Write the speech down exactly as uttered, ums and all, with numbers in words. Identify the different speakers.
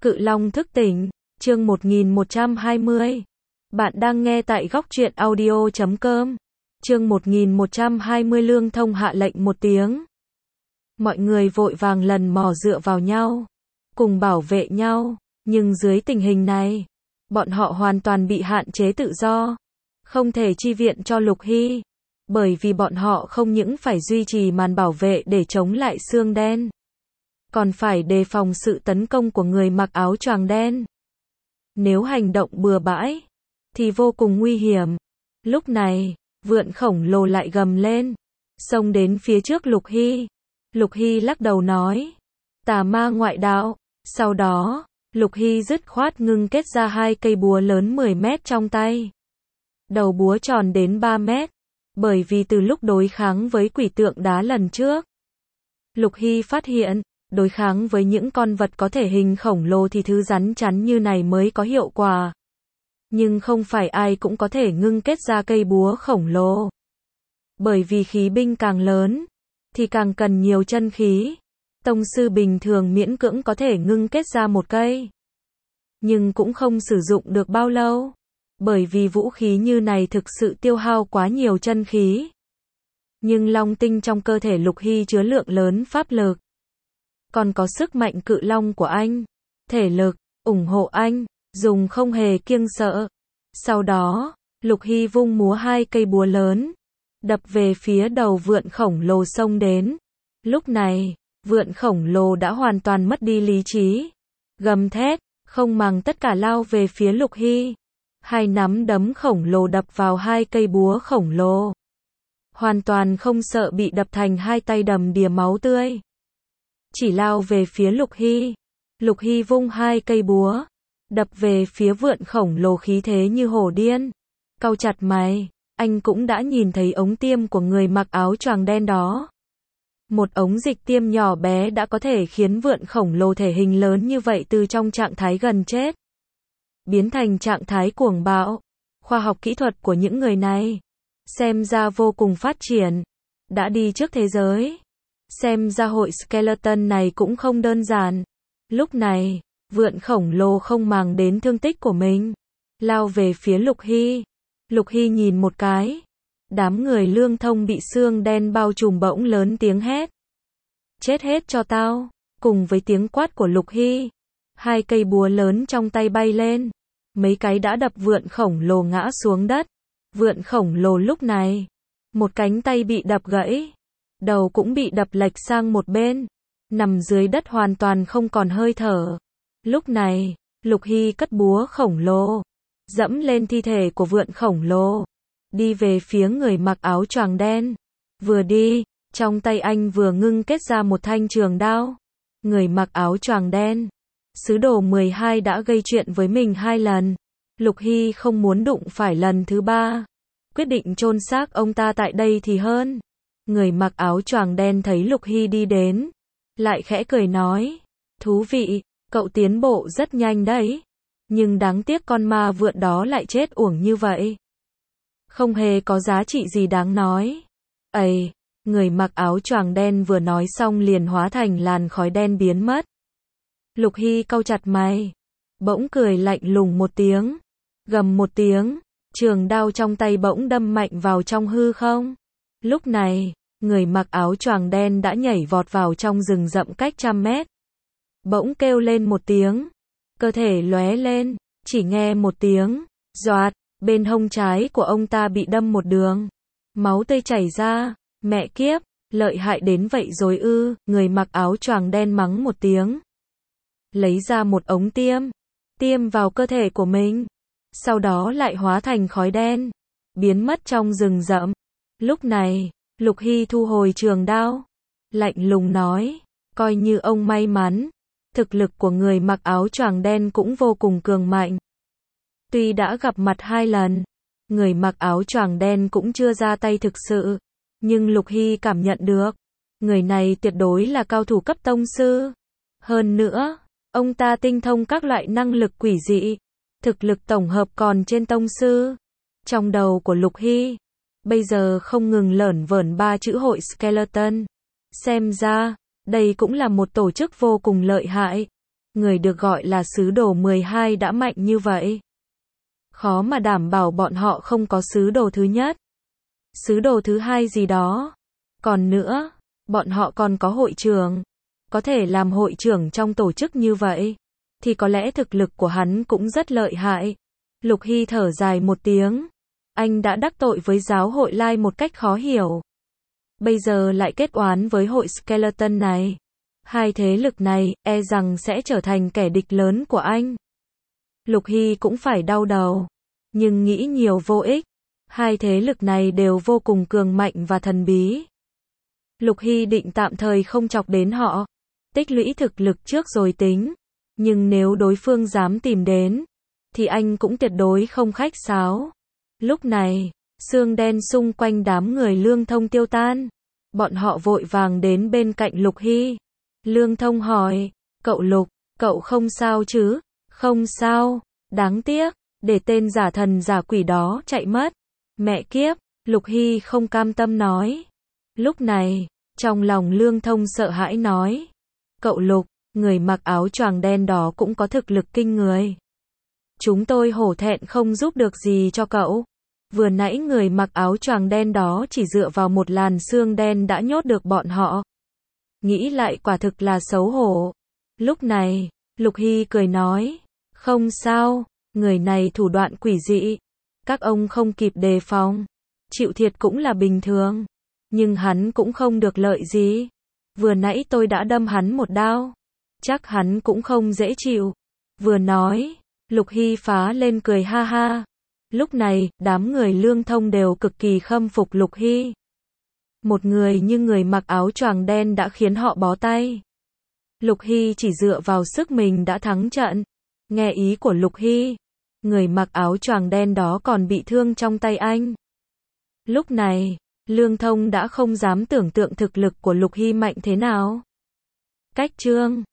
Speaker 1: Cự Long thức tỉnh, chương một nghìn một trăm hai mươi. Bạn đang nghe tại góc truyện audio chấm com. Chương một nghìn một trăm hai mươi Lương Thông hạ lệnh một tiếng. Mọi người vội vàng lần mò dựa vào nhau, cùng bảo vệ nhau, nhưng dưới tình hình này, bọn họ hoàn toàn bị hạn chế tự do, không thể chi viện cho Lục Hy, bởi vì bọn họ không những phải duy trì màn bảo vệ để chống lại xương đen, còn phải đề phòng sự tấn công của người mặc áo choàng đen. Nếu hành động bừa bãi, thì vô cùng nguy hiểm. Lúc này, vượn khổng lồ lại gầm lên, xông đến phía trước Lục Hy. Lục Hy lắc đầu nói, tà ma ngoại đạo. Sau đó, Lục Hy dứt khoát ngưng kết ra hai cây búa lớn mười mét trong tay. Đầu búa tròn đến ba mét, bởi vì từ lúc đối kháng với quỷ tượng đá lần trước, Lục Hy phát hiện, đối kháng với những con vật có thể hình khổng lồ thì thứ rắn chắn như này mới có hiệu quả. Nhưng không phải ai cũng có thể ngưng kết ra cây búa khổng lồ. Bởi vì khí binh càng lớn, thì càng cần nhiều chân khí. Tông sư bình thường miễn cưỡng có thể ngưng kết ra một cây, nhưng cũng không sử dụng được bao lâu. Bởi vì vũ khí như này thực sự tiêu hao quá nhiều chân khí. Nhưng long tinh trong cơ thể Lục Hy chứa lượng lớn pháp lực, còn có sức mạnh cự long của anh, thể lực, ủng hộ anh, dùng không hề kiêng sợ. Sau đó, Lục Hy vung múa hai cây búa lớn, đập về phía đầu vượn khổng lồ xông đến. Lúc này, vượn khổng lồ đã hoàn toàn mất đi lý trí, gầm thét, không màng tất cả lao về phía Lục Hy. Hai nắm đấm khổng lồ đập vào hai cây búa khổng lồ, hoàn toàn không sợ bị đập thành hai tay đầm đìa máu tươi, chỉ lao về phía Lục Hy. Lục Hy vung hai cây búa, đập về phía vượn khổng lồ khí thế như hổ điên. Cau chặt mày, anh cũng đã nhìn thấy ống tiêm của người mặc áo choàng đen đó. Một ống dịch tiêm nhỏ bé đã có thể khiến vượn khổng lồ thể hình lớn như vậy từ trong trạng thái gần chết, biến thành trạng thái cuồng bạo. Khoa học kỹ thuật của những người này, xem ra vô cùng phát triển, đã đi trước thế giới. Xem ra hội Skeleton này cũng không đơn giản. Lúc này, vượn khổng lồ không màng đến thương tích của mình, lao về phía Lục Hy. Lục Hy nhìn một cái, đám người Lương Thông bị xương đen bao trùm bỗng lớn tiếng hét, chết hết cho tao. Cùng với tiếng quát của Lục Hy, hai cây búa lớn trong tay bay lên, mấy cái đã đập vượn khổng lồ ngã xuống đất. Vượn khổng lồ lúc này, một cánh tay bị đập gãy, đầu cũng bị đập lệch sang một bên, nằm dưới đất hoàn toàn không còn hơi thở. Lúc này, Lục Hy cất búa khổng lồ, dẫm lên thi thể của vượn khổng lồ, đi về phía người mặc áo choàng đen. Vừa đi, trong tay anh vừa ngưng kết ra một thanh trường đao. Người mặc áo choàng đen, sứ đồ mười hai đã gây chuyện với mình hai lần. Lục Hy không muốn đụng phải lần thứ ba, quyết định chôn xác ông ta tại đây thì hơn. Người mặc áo choàng đen thấy Lục Hy đi đến, lại khẽ cười nói, thú vị, cậu tiến bộ rất nhanh đấy, nhưng đáng tiếc con ma vượn đó lại chết uổng như vậy, không hề có giá trị gì đáng nói. Ây, người mặc áo choàng đen vừa nói xong liền hóa thành làn khói đen biến mất. Lục Hy cau chặt mày, bỗng cười lạnh lùng một tiếng, gầm một tiếng, trường đao trong tay bỗng đâm mạnh vào trong hư không. Lúc này, người mặc áo choàng đen đã nhảy vọt vào trong rừng rậm cách trăm mét. Bỗng kêu lên một tiếng, cơ thể lóe lên, chỉ nghe một tiếng, doạt, bên hông trái của ông ta bị đâm một đường, máu tươi chảy ra. Mẹ kiếp, lợi hại đến vậy rồi ư? Người mặc áo choàng đen mắng một tiếng, lấy ra một ống tiêm, tiêm vào cơ thể của mình, sau đó lại hóa thành khói đen, biến mất trong rừng rậm. Lúc này, Lục Hy thu hồi trường đao, lạnh lùng nói, coi như ông may mắn, thực lực của người mặc áo choàng đen cũng vô cùng cường mạnh. Tuy đã gặp mặt hai lần, người mặc áo choàng đen cũng chưa ra tay thực sự, nhưng Lục Hy cảm nhận được, người này tuyệt đối là cao thủ cấp tông sư. Hơn nữa, ông ta tinh thông các loại năng lực quỷ dị, thực lực tổng hợp còn trên tông sư. Trong đầu của Lục Hy, bây giờ không ngừng lởn vởn ba chữ hội Skeleton. Xem ra, đây cũng là một tổ chức vô cùng lợi hại. người được gọi là sứ đồ mười hai đã mạnh như vậy. Khó mà đảm bảo bọn họ không có sứ đồ thứ nhất, sứ đồ thứ hai gì đó. Còn nữa, bọn họ còn có hội trưởng. Có thể làm hội trưởng trong tổ chức như vậy, thì có lẽ thực lực của hắn cũng rất lợi hại. Lục Hy thở dài một tiếng. Anh đã đắc tội với giáo hội Lai một cách khó hiểu. Bây giờ lại kết oán với hội Skeleton này. Hai thế lực này, e rằng sẽ trở thành kẻ địch lớn của anh. Lục Hy cũng phải đau đầu. Nhưng nghĩ nhiều vô ích. Hai thế lực này đều vô cùng cường mạnh và thần bí. Lục Hy định tạm thời không chọc đến họ. Tích lũy thực lực trước rồi tính. Nhưng nếu đối phương dám tìm đến, thì anh cũng tuyệt đối không khách sáo. Lúc này, sương đen xung quanh đám người Lương Thông tiêu tan. Bọn họ vội vàng đến bên cạnh Lục Hy. Lương Thông hỏi, cậu Lục, cậu không sao chứ? Không sao, đáng tiếc, để tên giả thần giả quỷ đó chạy mất. Mẹ kiếp, Lục Hy không cam tâm nói. Lúc này, trong lòng Lương Thông sợ hãi nói, cậu Lục, người mặc áo choàng đen đó cũng có thực lực kinh người. Chúng tôi hổ thẹn không giúp được gì cho cậu. Vừa nãy người mặc áo choàng đen đó chỉ dựa vào một làn sương đen đã nhốt được bọn họ. Nghĩ lại quả thực là xấu hổ. Lúc này, Lục Hy cười nói, không sao, người này thủ đoạn quỷ dị. Các ông không kịp đề phòng, chịu thiệt cũng là bình thường. Nhưng hắn cũng không được lợi gì. Vừa nãy tôi đã đâm hắn một đao. Chắc hắn cũng không dễ chịu. Vừa nói, Lục Hy phá lên cười ha ha. Lúc này, đám người Lương Thông đều cực kỳ khâm phục Lục Hy. Một người như người mặc áo choàng đen đã khiến họ bó tay. Lục Hy chỉ dựa vào sức mình đã thắng trận. Nghe ý của Lục Hy, người mặc áo choàng đen đó còn bị thương trong tay anh. Lúc này, Lương Thông đã không dám tưởng tượng thực lực của Lục Hy mạnh thế nào. Cách chương